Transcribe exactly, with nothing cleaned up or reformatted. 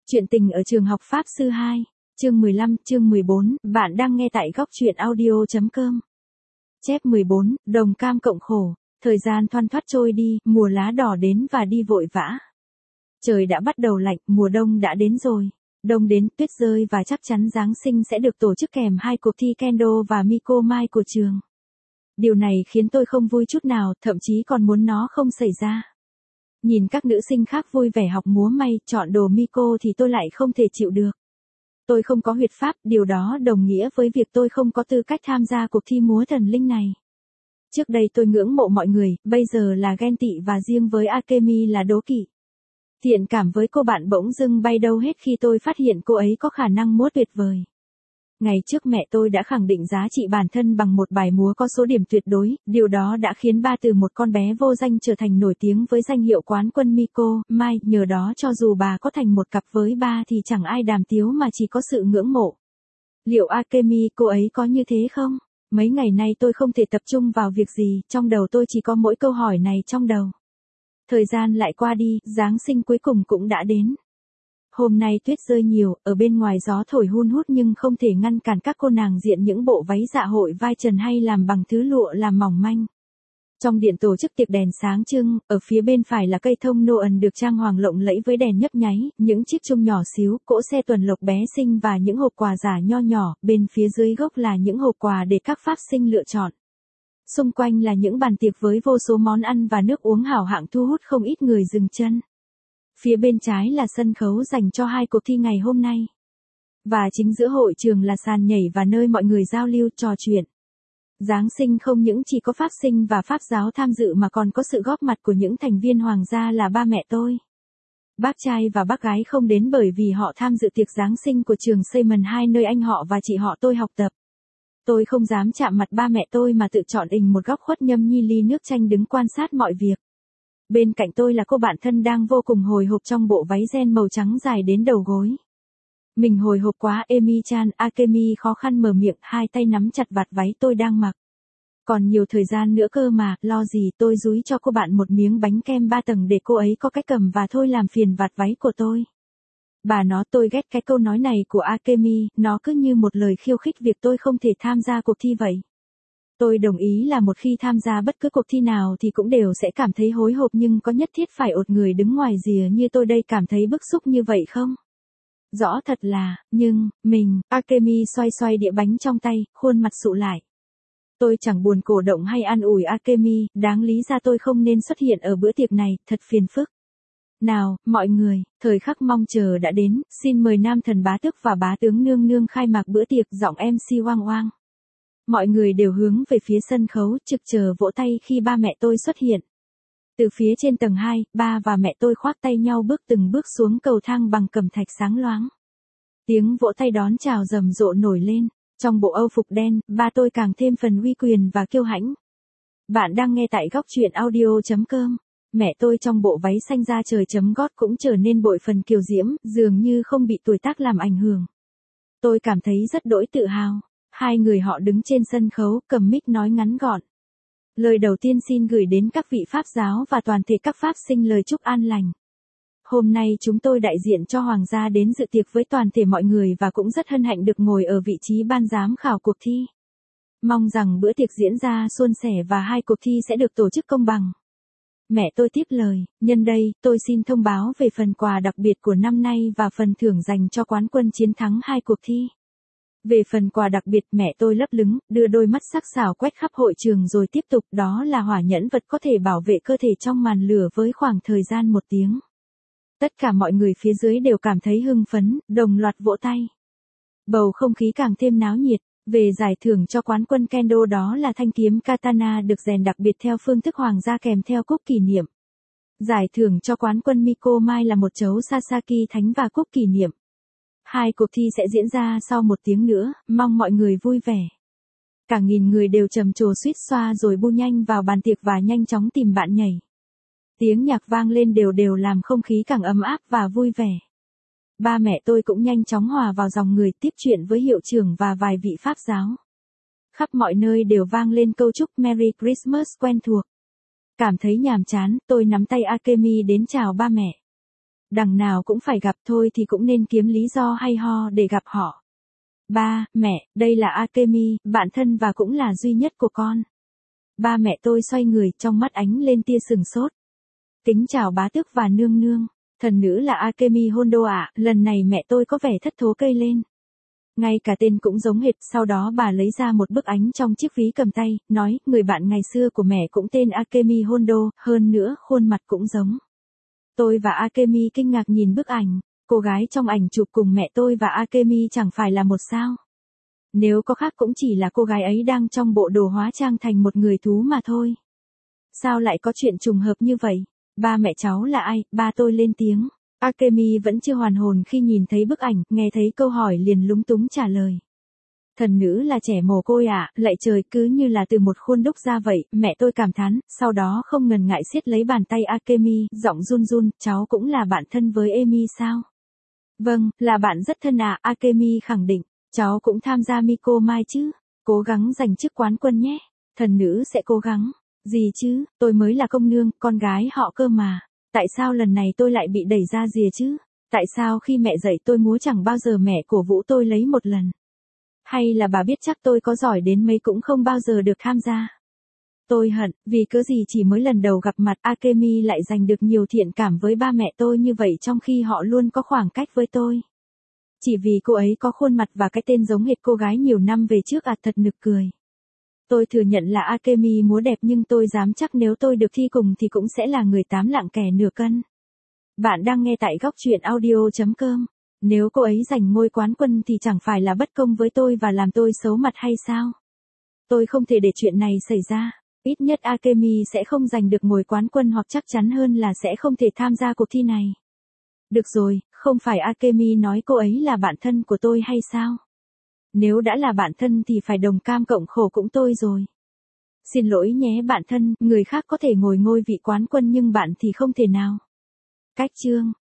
Chuyện tình ở trường học Pháp Sư hai, chương mười lăm, chương mười bốn, bạn đang nghe tại góc truyện audio.com. Chép mười bốn, đồng cam cộng khổ, thời gian thoăn thoắt trôi đi, mùa lá đỏ đến và đi vội vã. Trời đã bắt đầu lạnh, mùa đông đã đến rồi. Đông đến, tuyết rơi và chắc chắn Giáng sinh sẽ được tổ chức kèm hai cuộc thi Kendo và Miko Mai của trường. Điều này khiến tôi không vui chút nào, thậm chí còn muốn nó không xảy ra. Nhìn các nữ sinh khác vui vẻ học múa may, chọn đồ Miko thì tôi lại không thể chịu được. Tôi không có huyệt pháp, điều đó đồng nghĩa với việc tôi không có tư cách tham gia cuộc thi múa thần linh này. Trước đây tôi ngưỡng mộ mọi người, bây giờ là ghen tị và riêng với Akemi là đố kỵ. Thiện cảm với cô bạn bỗng dưng bay đâu hết khi tôi phát hiện cô ấy có khả năng múa tuyệt vời. Ngày trước mẹ tôi đã khẳng định giá trị bản thân bằng một bài múa có số điểm tuyệt đối, điều đó đã khiến ba từ một con bé vô danh trở thành nổi tiếng với danh hiệu quán quân Miko Mai, nhờ đó cho dù bà có thành một cặp với ba thì chẳng ai đàm tiếu mà chỉ có sự ngưỡng mộ. Liệu Akemi cô ấy có như thế không? Mấy ngày nay tôi không thể tập trung vào việc gì, trong đầu tôi chỉ có mỗi câu hỏi này trong đầu. Thời gian lại qua đi, Giáng sinh cuối cùng cũng đã đến. Hôm nay tuyết rơi nhiều, ở bên ngoài gió thổi hun hút nhưng không thể ngăn cản các cô nàng diện những bộ váy dạ hội vai trần hay làm bằng thứ lụa làm mỏng manh. Trong điện tổ chức tiệc đèn sáng trưng, ở phía bên phải là cây thông Noel được trang hoàng lộng lẫy với đèn nhấp nháy, những chiếc chuông nhỏ xíu, cỗ xe tuần lộc bé xinh và những hộp quà giả nho nhỏ, bên phía dưới gốc là những hộp quà để các pháp sinh lựa chọn. Xung quanh là những bàn tiệc với vô số món ăn và nước uống hảo hạng thu hút không ít người dừng chân. Phía bên trái là sân khấu dành cho hai cuộc thi ngày hôm nay. Và chính giữa hội trường là sàn nhảy và nơi mọi người giao lưu trò chuyện. Giáng sinh không những chỉ có pháp sinh và pháp giáo tham dự mà còn có sự góp mặt của những thành viên hoàng gia là ba mẹ tôi. Bác trai và bác gái không đến bởi vì họ tham dự tiệc Giáng sinh của trường Seaman hai nơi anh họ và chị họ tôi học tập. Tôi không dám chạm mặt ba mẹ tôi mà tự chọn ình một góc khuất nhâm nhi ly nước chanh đứng quan sát mọi việc. Bên cạnh tôi là cô bạn thân đang vô cùng hồi hộp trong bộ váy ren màu trắng dài đến đầu gối. Mình hồi hộp quá, Emi-chan. Akemi khó khăn mở miệng, hai tay nắm chặt vạt váy tôi đang mặc. Còn nhiều thời gian nữa cơ mà, lo gì, tôi dúi cho cô bạn một miếng bánh kem ba tầng để cô ấy có cách cầm và thôi làm phiền vạt váy của tôi. Bà nó, tôi ghét cái câu nói này của Akemi, nó cứ như một lời khiêu khích việc tôi không thể tham gia cuộc thi vậy. Tôi đồng ý là một khi tham gia bất cứ cuộc thi nào thì cũng đều sẽ cảm thấy hối hộp, nhưng có nhất thiết phải ột người đứng ngoài rìa như tôi đây cảm thấy bức xúc như vậy không? Rõ thật là, nhưng, mình, Akemi xoay xoay đĩa bánh trong tay, khuôn mặt sụ lại. Tôi chẳng buồn cổ động hay an ủi Akemi, đáng lý ra tôi không nên xuất hiện ở bữa tiệc này, thật phiền phức. Nào, mọi người, thời khắc mong chờ đã đến, xin mời nam thần bá tước và bá tướng nương nương khai mạc bữa tiệc, giọng em xê oang oang. Mọi người đều hướng về phía sân khấu, trực chờ vỗ tay khi ba mẹ tôi xuất hiện. Từ phía trên tầng hai, ba và mẹ tôi khoác tay nhau bước từng bước xuống cầu thang bằng cẩm thạch sáng loáng. Tiếng vỗ tay đón chào rầm rộ nổi lên, trong bộ âu phục đen, ba tôi càng thêm phần uy quyền và kiêu hãnh. Bạn đang nghe tại góc truyện audio.com. Mẹ tôi trong bộ váy xanh da trời chấm gót cũng trở nên bội phần kiều diễm, dường như không bị tuổi tác làm ảnh hưởng. Tôi cảm thấy rất đỗi tự hào. Hai người họ đứng trên sân khấu, cầm mic nói ngắn gọn. Lời đầu tiên xin gửi đến các vị pháp giáo và toàn thể các pháp sinh lời chúc an lành. Hôm nay chúng tôi đại diện cho hoàng gia đến dự tiệc với toàn thể mọi người và cũng rất hân hạnh được ngồi ở vị trí ban giám khảo cuộc thi. Mong rằng bữa tiệc diễn ra suôn sẻ và hai cuộc thi sẽ được tổ chức công bằng. Mẹ tôi tiếp lời, nhân đây, tôi xin thông báo về phần quà đặc biệt của năm nay và phần thưởng dành cho quán quân chiến thắng hai cuộc thi. Về phần quà đặc biệt, mẹ tôi lấp lứng, đưa đôi mắt sắc sảo quét khắp hội trường rồi tiếp tục, đó là hỏa nhẫn vật có thể bảo vệ cơ thể trong màn lửa với khoảng thời gian một tiếng. Tất cả mọi người phía dưới đều cảm thấy hưng phấn, đồng loạt vỗ tay. Bầu không khí càng thêm náo nhiệt. Về giải thưởng cho quán quân Kendo, đó là thanh kiếm katana được rèn đặc biệt theo phương thức hoàng gia kèm theo cúp kỷ niệm. Giải thưởng cho quán quân Miko Mai là một chấu Sasaki thánh và cúp kỷ niệm. Hai cuộc thi sẽ diễn ra sau một tiếng nữa, mong mọi người vui vẻ. Cả nghìn người đều trầm trồ suýt xoa rồi bu nhanh vào bàn tiệc và nhanh chóng tìm bạn nhảy. Tiếng nhạc vang lên đều đều làm không khí càng ấm áp và vui vẻ. Ba mẹ tôi cũng nhanh chóng hòa vào dòng người, tiếp chuyện với hiệu trưởng và vài vị pháp giáo. Khắp mọi nơi đều vang lên câu chúc Merry Christmas quen thuộc. Cảm thấy nhàm chán, tôi nắm tay Akemi đến chào ba mẹ. Đằng nào cũng phải gặp thôi thì cũng nên kiếm lý do hay ho để gặp họ. Ba, mẹ, đây là Akemi, bạn thân và cũng là duy nhất của con. Ba mẹ tôi xoay người, trong mắt ánh lên tia sừng sốt. Kính chào bá tước và nương nương. Thần nữ là Akemi Hondo ạ, lần này mẹ tôi có vẻ thất thố cây lên. Ngay cả tên cũng giống hệt, sau đó bà lấy ra một bức ảnh trong chiếc ví cầm tay, nói, người bạn ngày xưa của mẹ cũng tên Akemi Hondo, hơn nữa, khuôn mặt cũng giống. Tôi và Akemi kinh ngạc nhìn bức ảnh, cô gái trong ảnh chụp cùng mẹ tôi và Akemi chẳng phải là một sao. Nếu có khác cũng chỉ là cô gái ấy đang trong bộ đồ hóa trang thành một người thú mà thôi. Sao lại có chuyện trùng hợp như vậy? Ba mẹ cháu là ai? Ba tôi lên tiếng. Akemi vẫn chưa hoàn hồn khi nhìn thấy bức ảnh, nghe thấy câu hỏi liền lúng túng trả lời. Thần nữ là trẻ mồ côi à, lạy trời, cứ như là từ một khuôn đúc ra vậy, mẹ tôi cảm thán, sau đó không ngần ngại siết lấy bàn tay Akemi, giọng run run, cháu cũng là bạn thân với Emi sao? Vâng, là bạn rất thân à, Akemi khẳng định, cháu cũng tham gia Miko Mai chứ, cố gắng giành chức quán quân nhé, thần nữ sẽ cố gắng. Gì chứ, tôi mới là công nương, con gái họ cơ mà. Tại sao lần này tôi lại bị đẩy ra rìa chứ? Tại sao khi mẹ dạy tôi múa chẳng bao giờ mẹ cổ vũ tôi lấy một lần? Hay là bà biết chắc tôi có giỏi đến mấy cũng không bao giờ được tham gia? Tôi hận, vì cớ gì chỉ mới lần đầu gặp mặt Akemi lại giành được nhiều thiện cảm với ba mẹ tôi như vậy trong khi họ luôn có khoảng cách với tôi. Chỉ vì cô ấy có khuôn mặt và cái tên giống hệt cô gái nhiều năm về trước à, thật nực cười. Tôi thừa nhận là Akemi múa đẹp nhưng tôi dám chắc nếu tôi được thi cùng thì cũng sẽ là người tám lạng kẻ nửa cân. Bạn đang nghe tại góc truyện audio chấm com. Nếu cô ấy giành ngôi quán quân thì chẳng phải là bất công với tôi và làm tôi xấu mặt hay sao? Tôi không thể để chuyện này xảy ra. Ít nhất Akemi sẽ không giành được ngôi quán quân hoặc chắc chắn hơn là sẽ không thể tham gia cuộc thi này. Được rồi, không phải Akemi nói cô ấy là bạn thân của tôi hay sao? Nếu đã là bạn thân thì phải đồng cam cộng khổ cũng tôi rồi. Xin lỗi nhé bạn thân, người khác có thể ngồi ngôi vị quán quân nhưng bạn thì không thể nào. Cách chương